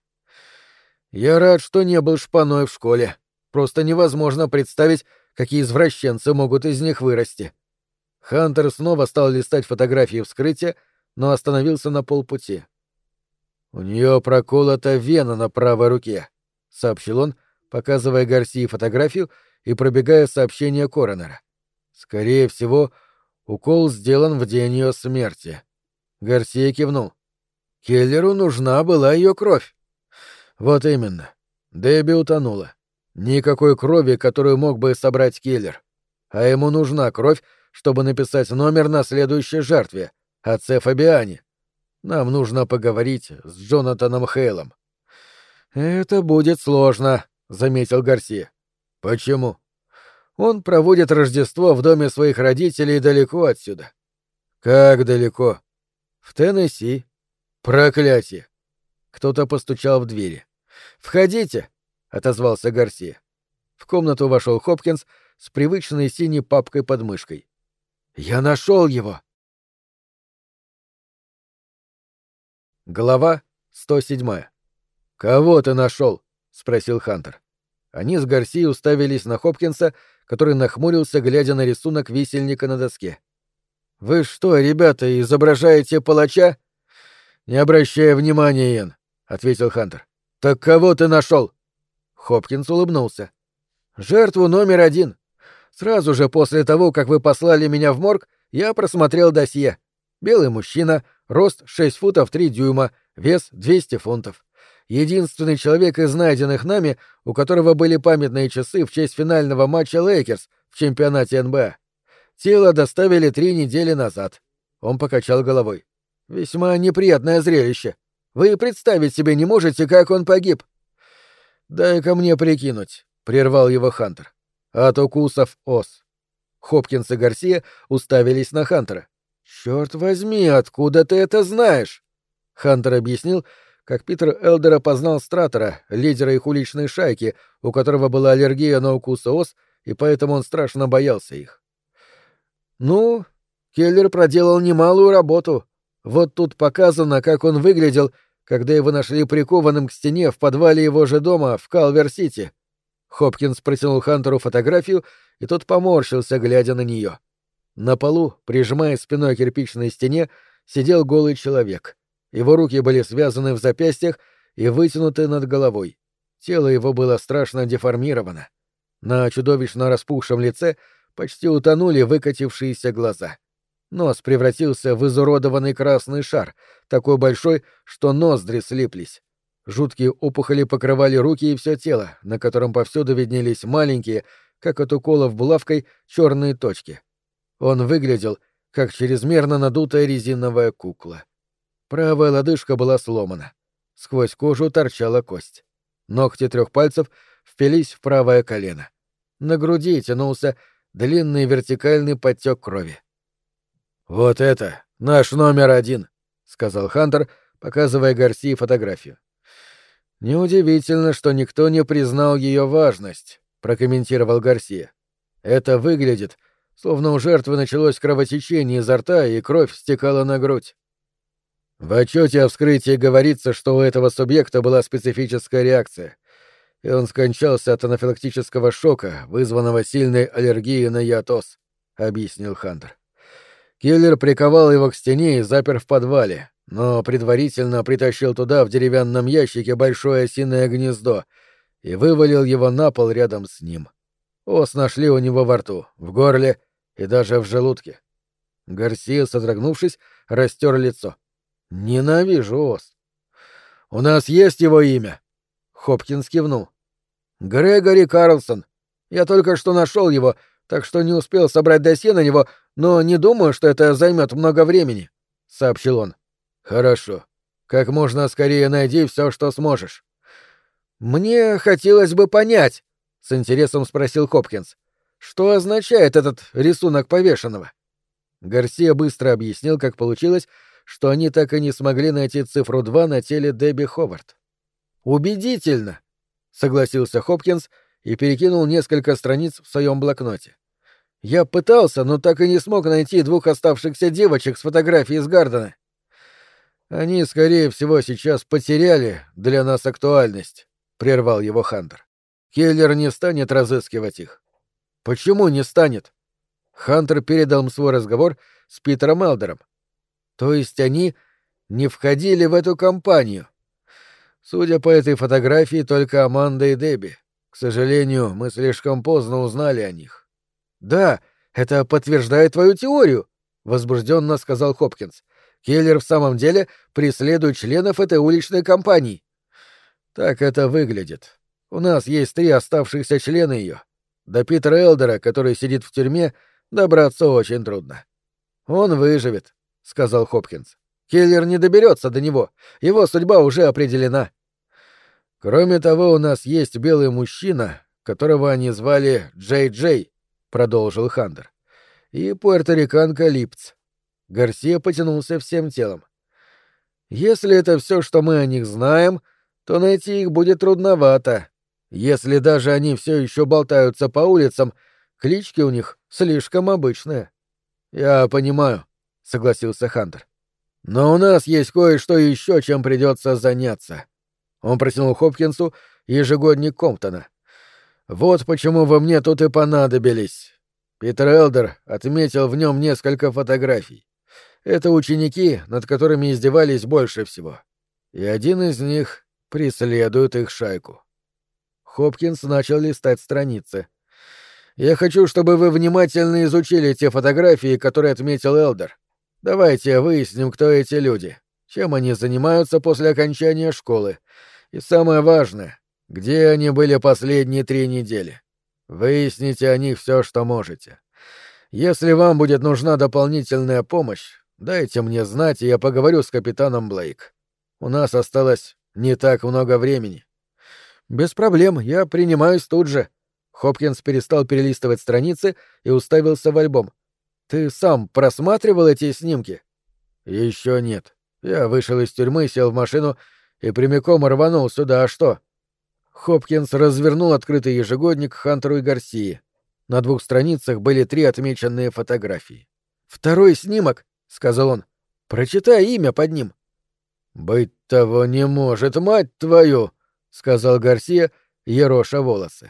Я рад, что не был шпаной в школе. Просто невозможно представить, какие извращенцы могут из них вырасти. Хантер снова стал листать фотографии вскрытия, но остановился на полпути. «У нее проколота вена на правой руке», — сообщил он, показывая Гарсии фотографию и пробегая сообщение коронера. «Скорее всего, укол сделан в день ее смерти». Гарсия кивнул. «Келлеру нужна была ее кровь». «Вот именно. Дебби утонула. Никакой крови, которую мог бы собрать киллер. А ему нужна кровь, чтобы написать номер на следующей жертве — отце Фабиане. Нам нужно поговорить с Джонатаном Хейлом». «Это будет сложно», — заметил Гарсия. «Почему?» «Он проводит Рождество в доме своих родителей далеко отсюда». «Как далеко?» «В Теннесси». «Проклятие!» Кто-то постучал в двери. «Входите!» — отозвался Гарсия. В комнату вошел Хопкинс с привычной синей папкой под мышкой. «Я нашел его!» Глава 107. «Кого ты нашел?» — спросил Хантер. Они с Гарсией уставились на Хопкинса, который нахмурился, глядя на рисунок висельника на доске. «Вы что, ребята, изображаете палача?» «Не обращая внимания, Иэн», — ответил Хантер. «Так кого ты нашел?» Хопкинс улыбнулся. «Жертву номер 1. Сразу же после того, как вы послали меня в морг, я просмотрел досье. Белый мужчина, рост 6 футов 3 дюйма, вес 200 фунтов. Единственный человек из найденных нами, у которого были памятные часы в честь финального матча Лейкерс в чемпионате НБА. Тело доставили 3 недели назад». Он покачал головой. «Весьма неприятное зрелище. Вы представить себе не можете, как он погиб». «Дай-ка мне прикинуть», — прервал его Хантер. «От укусов ос». Хопкинс и Гарсия уставились на Хантера. «Черт возьми, откуда ты это знаешь?» Хантер объяснил, как Питер Элдер опознал Стратора, лидера их уличной шайки, у которого была аллергия на укусы ос, и поэтому он страшно боялся их. «Ну, Келлер проделал немалую работу. Вот тут показано, как он выглядел, когда его нашли прикованным к стене в подвале его же дома в Калвер-Сити». Хопкинс протянул Хантеру фотографию, и тот поморщился, глядя на нее. На полу, прижимая спиной к кирпичной стене, сидел голый человек. Его руки были связаны в запястьях и вытянуты над головой. Тело его было страшно деформировано. На чудовищно распухшем лице почти утонули выкатившиеся глаза. Нос превратился в изуродованный красный шар, такой большой, что ноздри слиплись. Жуткие опухоли покрывали руки и все тело, на котором повсюду виднелись маленькие, как от уколов булавкой, черные точки. Он выглядел, как чрезмерно надутая резиновая кукла. Правая лодыжка была сломана. Сквозь кожу торчала кость. Ногти 3 пальцев впились в правое колено. На груди тянулся длинный вертикальный подтек крови. «Вот это наш номер 1», — сказал Хантер, показывая Гарсии фотографию. «Неудивительно, что никто не признал ее важность», — прокомментировал Гарсия. «Это выглядит, словно у жертвы началось кровотечение изо рта, и кровь стекала на грудь». В отчете о вскрытии говорится, что у этого субъекта была специфическая реакция, и он скончался от анафилактического шока, вызванного сильной аллергией на яд ос, — объяснил Хантер. Киллер приковал его к стене и запер в подвале, но предварительно притащил туда в деревянном ящике большое осиное гнездо и вывалил его на пол рядом с ним. Ос нашли у него во рту, в горле и даже в желудке. Гарсия, содрогнувшись, растер лицо. «Ненавижу ос». «У нас есть его имя?» Хопкинс кивнул. «Грегори Карлсон. Я только что нашел его, так что не успел собрать досье на него, но не думаю, что это займет много времени», — сообщил он. «Хорошо. Как можно скорее найди все, что сможешь». «Мне хотелось бы понять», — с интересом спросил Хопкинс, «что означает этот рисунок повешенного?» Гарсия быстро объяснил, как получилось, что они так и не смогли найти цифру 2 на теле Дебби Ховард. «Убедительно», — согласился Хопкинс и перекинул несколько страниц в своем блокноте. «Я пытался, но так и не смог найти 2 оставшихся девочек с фотографией из Гардена. Они, скорее всего, сейчас потеряли для нас актуальность», — прервал его Хантер. «Келлер не станет разыскивать их». «Почему не станет?» Хантер передал им свой разговор с Питером Элдером. «То есть они не входили в эту компанию?» «Судя по этой фотографии, только Аманда и Дебби. К сожалению, мы слишком поздно узнали о них». «Да, это подтверждает твою теорию», — возбужденно сказал Хопкинс. «Келлер в самом деле преследует членов этой уличной компании». «Так это выглядит. У нас есть 3 оставшихся члена ее. До Питера Элдера, который сидит в тюрьме, добраться очень трудно». «Он выживет», — сказал Хопкинс. «Келлер не доберется до него. Его судьба уже определена». «Кроме того, у нас есть белый мужчина, которого они звали Джей-Джей», — продолжил Хантер, — «и пуэрториканка Липц». Гарсия потянулся всем телом. «Если это все, что мы о них знаем, то найти их будет трудновато. Если даже они все еще болтаются по улицам, клички у них слишком обычные». «Я понимаю», — согласился Хантер. «Но у нас есть кое-что еще, чем придется заняться». Он протянул Хопкинсу ежегодник Комптона. «Вот почему вы мне тут и понадобились». Питер Элдер отметил в нем несколько фотографий. Это ученики, над которыми издевались больше всего. И один из них преследует их шайку. Хопкинс начал листать страницы. «Я хочу, чтобы вы внимательно изучили те фотографии, которые отметил Элдер. Давайте выясним, кто эти люди, чем они занимаются после окончания школы. И самое важное, где они были последние 3 недели. Выясните о них все, что можете. Если вам будет нужна дополнительная помощь, дайте мне знать, и я поговорю с капитаном Блейк. У нас осталось не так много времени». «Без проблем, я принимаюсь тут же». Хопкинс перестал перелистывать страницы и уставился в альбом. «Ты сам просматривал эти снимки?» «Еще нет. Я вышел из тюрьмы, сел в машину и прямиком рванул сюда, а что?» Хопкинс развернул открытый ежегодник Хантеру и Гарсии. На 2 страницах были 3 отмеченные фотографии. «Второй снимок», — сказал он. «Прочитай имя под ним». «Быть того не может, мать твою!» — сказал Гарсия, ероша волосы.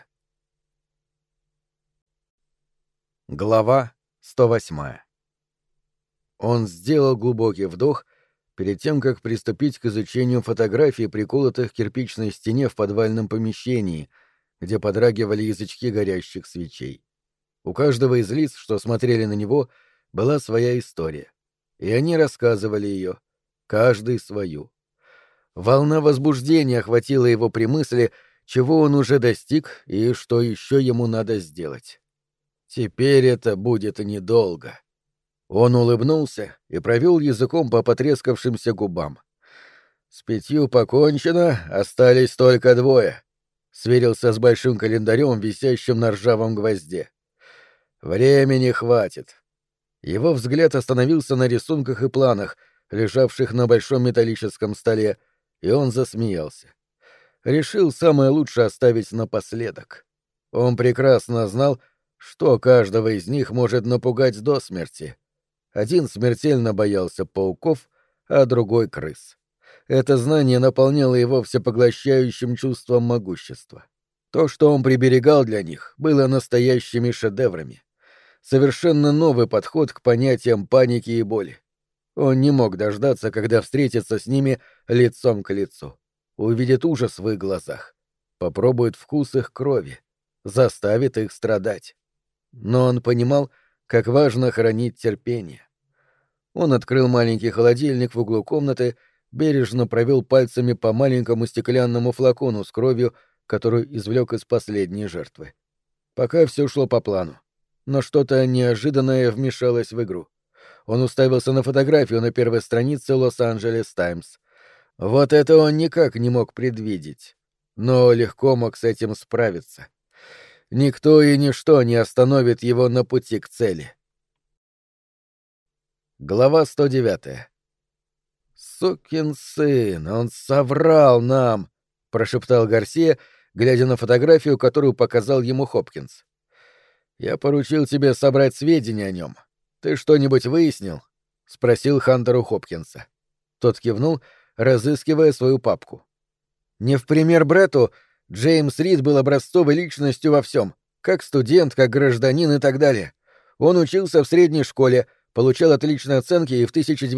Глава 108. Он сделал глубокий вдох перед тем, как приступить к изучению фотографий, приколотых к кирпичной стене в подвальном помещении, где подрагивали язычки горящих свечей. У каждого из лиц, что смотрели на него, была своя история, и они рассказывали ее, каждый свою. Волна возбуждения охватила его при мысли, чего он уже достиг и что еще ему надо сделать. Теперь это будет недолго. Он улыбнулся и провел языком по потрескавшимся губам. «С 5 покончено, остались только 2», — сверился с большим календарем, висящим на ржавом гвозде. «Времени хватит». Его взгляд остановился на рисунках и планах, лежавших на большом металлическом столе, и он засмеялся. Решил самое лучшее оставить напоследок. Он прекрасно знал, что каждого из них может напугать до смерти. Один смертельно боялся пауков, а другой — крыс. Это знание наполняло его всепоглощающим чувством могущества. То, что он приберегал для них, было настоящими шедеврами. Совершенно новый подход к понятиям паники и боли. Он не мог дождаться, когда встретится с ними лицом к лицу. Увидит ужас в их глазах. попробует вкус их крови, заставит их страдать. Но он понимал, как важно хранить терпение. Он открыл маленький холодильник в углу комнаты, бережно провел пальцами по маленькому стеклянному флакону с кровью, которую извлек из последней жертвы. Пока все шло по плану. Но что-то неожиданное вмешалось в игру. Он уставился на фотографию на первой странице «Лос-Анджелес Таймс». Вот это он никак не мог предвидеть, но легко мог с этим справиться. Никто и ничто не остановит его на пути к цели. Глава 109. «Сукин сын, он соврал нам!» — прошептал Гарсия, глядя на фотографию, которую показал ему Хопкинс. «Я поручил тебе собрать сведения о нем. Ты что-нибудь выяснил?» — спросил Хантер у Хопкинса. Тот кивнул, разыскивая свою папку. Не в пример Бретту, Джеймс Рид был образцовой личностью во всем, как студент, как гражданин и так далее. Он учился в средней школе, получал отличные оценки и в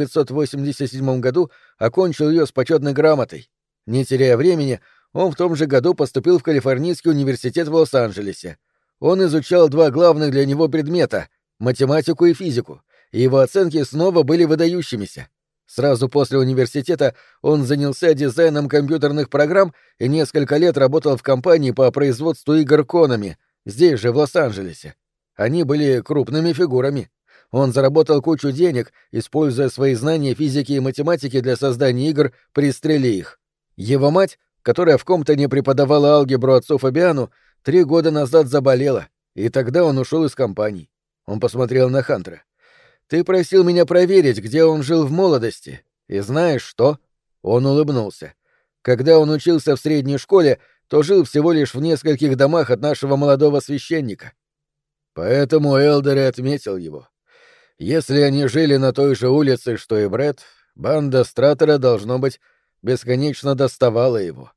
1987 году окончил ее с почетной грамотой. Не теряя времени, он в том же году поступил в Калифорнийский университет в Лос-Анджелесе. Он изучал два главных для него предмета — математику и физику, и его оценки снова были выдающимися. Сразу после университета он занялся дизайном компьютерных программ и несколько лет работал в компании по производству игр Konami, здесь же, в Лос-Анджелесе. Они были крупными фигурами. Он заработал кучу денег, используя свои знания физики и математики для создания игр «Пристрели их». Его мать, которая в Комптоне преподавала алгебру отцу Фабиану, 3 года назад заболела, и тогда он ушел из компании. Он посмотрел на Хантера. «Ты просил меня проверить, где он жил в молодости, и знаешь что?» Он улыбнулся. «Когда он учился в средней школе, то жил всего лишь в нескольких домах от нашего молодого священника. Поэтому Элдер и отметил его. Если они жили на той же улице, что и Бретт, банда Стратера, должно быть, бесконечно доставала его.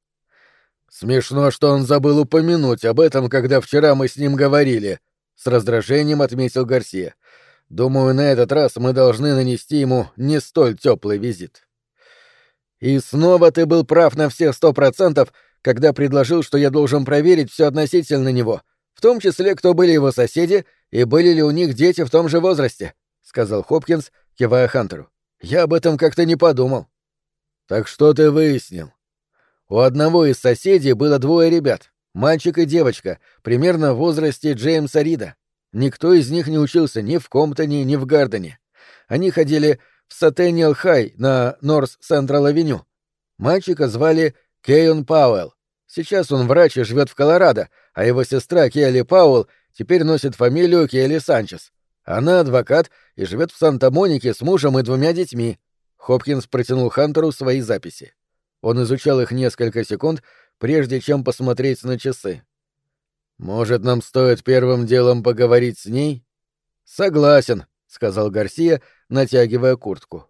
Смешно, что он забыл упомянуть об этом, когда вчера мы с ним говорили», — с раздражением отметил Гарсия. «Думаю, на этот раз мы должны нанести ему не столь теплый визит». «И снова ты был прав на все 100%, когда предложил, что я должен проверить все относительно него, в том числе, кто были его соседи и были ли у них дети в том же возрасте», — сказал Хопкинс, кивая Хантеру. «Я об этом как-то не подумал». «Так что ты выяснил?» У одного из соседей было 2 ребят, мальчик и девочка, примерно в возрасте Джеймса Рида. Никто из них не учился ни в Комптоне, ни в Гардене. Они ходили в Сатениал Хай на Норс Централ Авеню. Мальчика звали Кейон Пауэлл. Сейчас он врач и живет в Колорадо, а его сестра Келли Пауэлл теперь носит фамилию Келли Санчес. Она адвокат и живет в Санта-Монике с мужем и 2 детьми. Хопкинс протянул Хантеру свои записи. Он изучал их несколько секунд, прежде чем посмотреть на часы. «Может, нам стоит первым делом поговорить с ней?» «Согласен», — сказал Гарсия, натягивая куртку.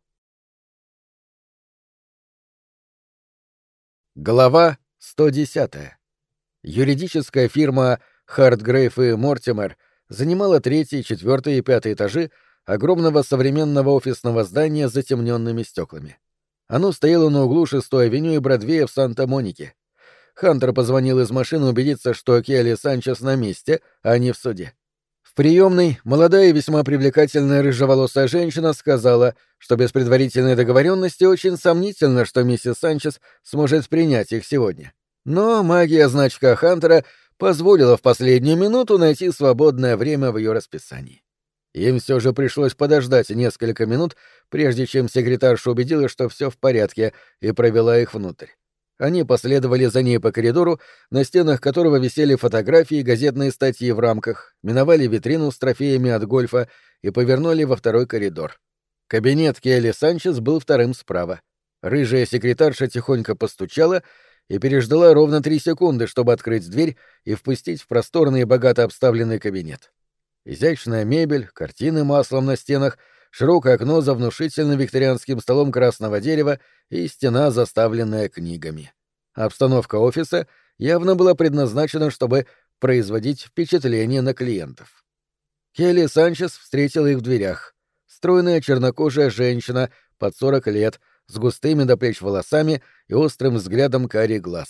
Глава 110. Юридическая фирма Хартгрейв и Мортимер занимала 3-й, 4-й и 5-й этажи огромного современного офисного здания с затемненными стеклами. Оно стояло на углу 6-й авеню и Бродвея в Санта-Монике. Хантер позвонил из машины убедиться, что Келли Санчес на месте, а не в суде. В приемной молодая и весьма привлекательная рыжеволосая женщина сказала, что без предварительной договоренности очень сомнительно, что миссис Санчес сможет принять их сегодня. Но магия значка Хантера позволила в последнюю минуту найти свободное время в ее расписании. Им все же пришлось подождать несколько минут, прежде чем секретарша убедилась, что все в порядке, и провела их внутрь. Они последовали за ней по коридору, на стенах которого висели фотографии и газетные статьи в рамках, миновали витрину с трофеями от гольфа и повернули во 2-й коридор. Кабинет Келли Санчес был 2-м справа. Рыжая секретарша тихонько постучала и переждала ровно 3 секунды, чтобы открыть дверь и впустить в просторный и богато обставленный кабинет. Изящная мебель, картины маслом на стенах, широкое окно за внушительным викторианским столом красного дерева и стена, заставленная книгами. Обстановка офиса явно была предназначена, чтобы производить впечатление на клиентов. Келли Санчес встретила их в дверях. Стройная чернокожая женщина под 40 лет, с густыми до плеч волосами и острым взглядом карих глаз.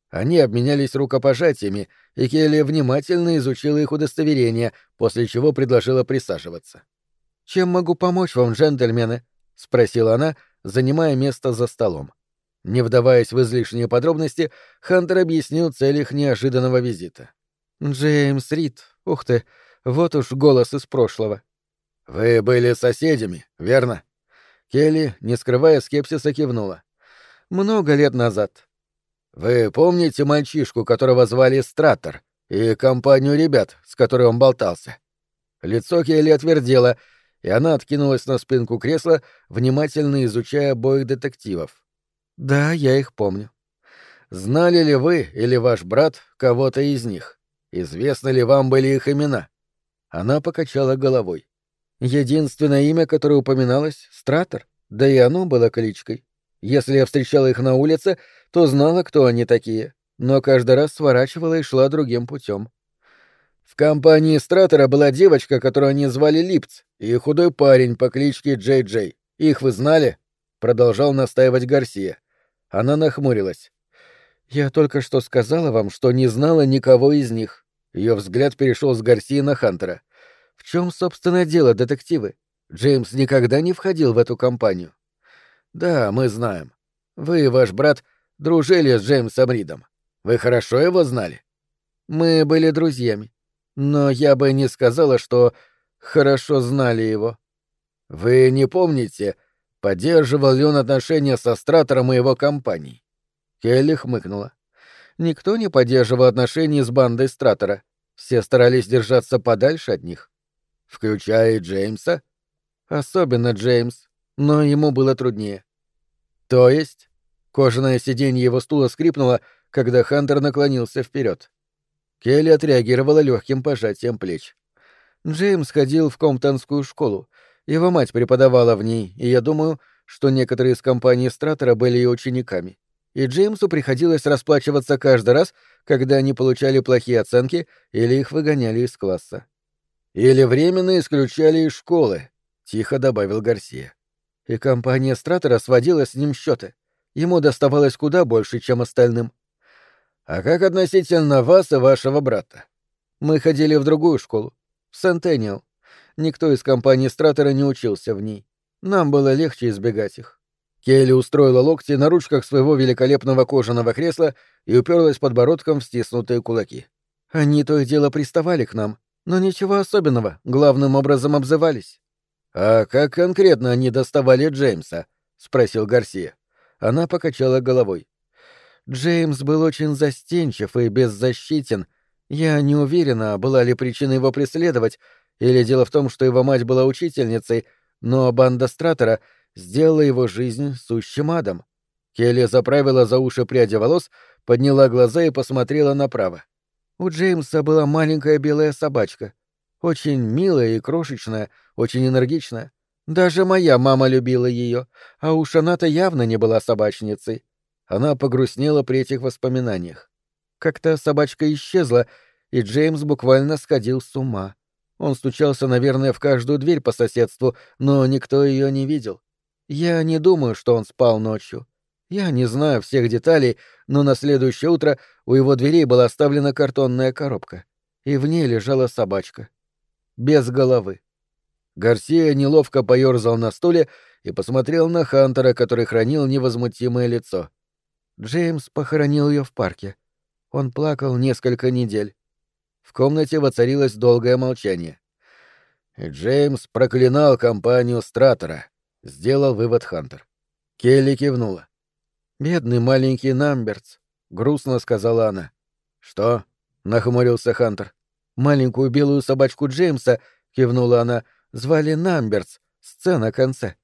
Они обменялись рукопожатиями, и Келли внимательно изучила их удостоверение, после чего предложила присаживаться. «Чем могу помочь вам, джентльмены?» — спросила она, занимая место за столом. Не вдаваясь в излишние подробности, Хантер объяснил цель их неожиданного визита. «Джеймс Рид, ух ты, вот уж голос из прошлого». «Вы были соседями, верно?» Келли, не скрывая скепсиса, кивнула. «Много лет назад». «Вы помните мальчишку, которого звали Стратор, и компанию ребят, с которой он болтался?» Лицо Келли отвердело, и она откинулась на спинку кресла, внимательно изучая обоих детективов. «Да, я их помню». «Знали ли вы или ваш брат кого-то из них? Известны ли вам были их имена?» Она покачала головой. Единственное имя, которое упоминалось — Стратор, да и оно было кличкой. Если я встречала их на улице, то знала, кто они такие, но каждый раз сворачивала и шла другим путем. В компании Стратора была девочка, которую они звали Липц, и худой парень по кличке Джей Джей. Их вы знали? Продолжал настаивать Гарсия. Она нахмурилась. Я только что сказала вам, что не знала никого из них. Ее взгляд перешел с Гарсии на Хантера. В чем, собственно, дело, детективы? Джеймс никогда не входил в эту компанию. Да, мы знаем. Вы и ваш брат дружили с Джеймсом Ридом. Вы хорошо его знали? Мы были друзьями. Но я бы не сказала, что хорошо знали его. Вы не помните, поддерживал ли он отношения со Стратором и его компанией? Келли хмыкнула. Никто не поддерживал отношений с бандой Стратора. Все старались держаться подальше от них. Включая Джеймса? Особенно Джеймс, но ему было труднее. То есть? Кожаное сиденье его стула скрипнуло, когда Хантер наклонился вперед. Келли отреагировала легким пожатием плеч. Джеймс ходил в Комптонскую школу. Его мать преподавала в ней, и я думаю, что некоторые из компаний Стратора были ее учениками. И Джеймсу приходилось расплачиваться каждый раз, когда они получали плохие оценки или их выгоняли из класса. «Или временно исключали из школы», — тихо добавил Гарсия. И компания Стратора сводила с ним счеты. Ему доставалось куда больше, чем остальным. «А как относительно вас и вашего брата?» «Мы ходили в другую школу, в Сентениал. Никто из компании Стратора не учился в ней. Нам было легче избегать их». Келли устроила локти на ручках своего великолепного кожаного кресла и уперлась подбородком в стиснутые кулаки. «Они то и дело приставали к нам, но ничего особенного, главным образом обзывались». «А как конкретно они доставали Джеймса?» — спросил Гарсия. Она покачала головой. Джеймс был очень застенчив и беззащитен. Я не уверена, была ли причина его преследовать, или дело в том, что его мать была учительницей, но банда Стратора сделала его жизнь сущим адом. Келли заправила за уши пряди волос, подняла глаза и посмотрела направо. У Джеймса была маленькая белая собачка. Очень милая и крошечная, очень энергичная. Даже моя мама любила ее, а уж она-то явно не была собачницей. Она погрустнела при этих воспоминаниях. Как-то собачка исчезла, и Джеймс буквально сходил с ума. Он стучался, наверное, в каждую дверь по соседству, но никто ее не видел. Я не думаю, что он спал ночью. Я не знаю всех деталей, но на следующее утро у его дверей была оставлена картонная коробка, и в ней лежала собачка. Без головы. Гарсия неловко поёрзал на стуле и посмотрел на Хантера, который хранил невозмутимое лицо. Джеймс похоронил ее в парке. Он плакал несколько недель. В комнате воцарилось долгое молчание. И Джеймс проклинал компанию Стратора, сделал вывод Хантер. Келли кивнула. «Бедный маленький Намбертс», — грустно сказала она. «Что?» — нахмурился Хантер. «Маленькую белую собачку Джеймса», — кивнула она, — «звали Намбертс, с «Ц» на конце».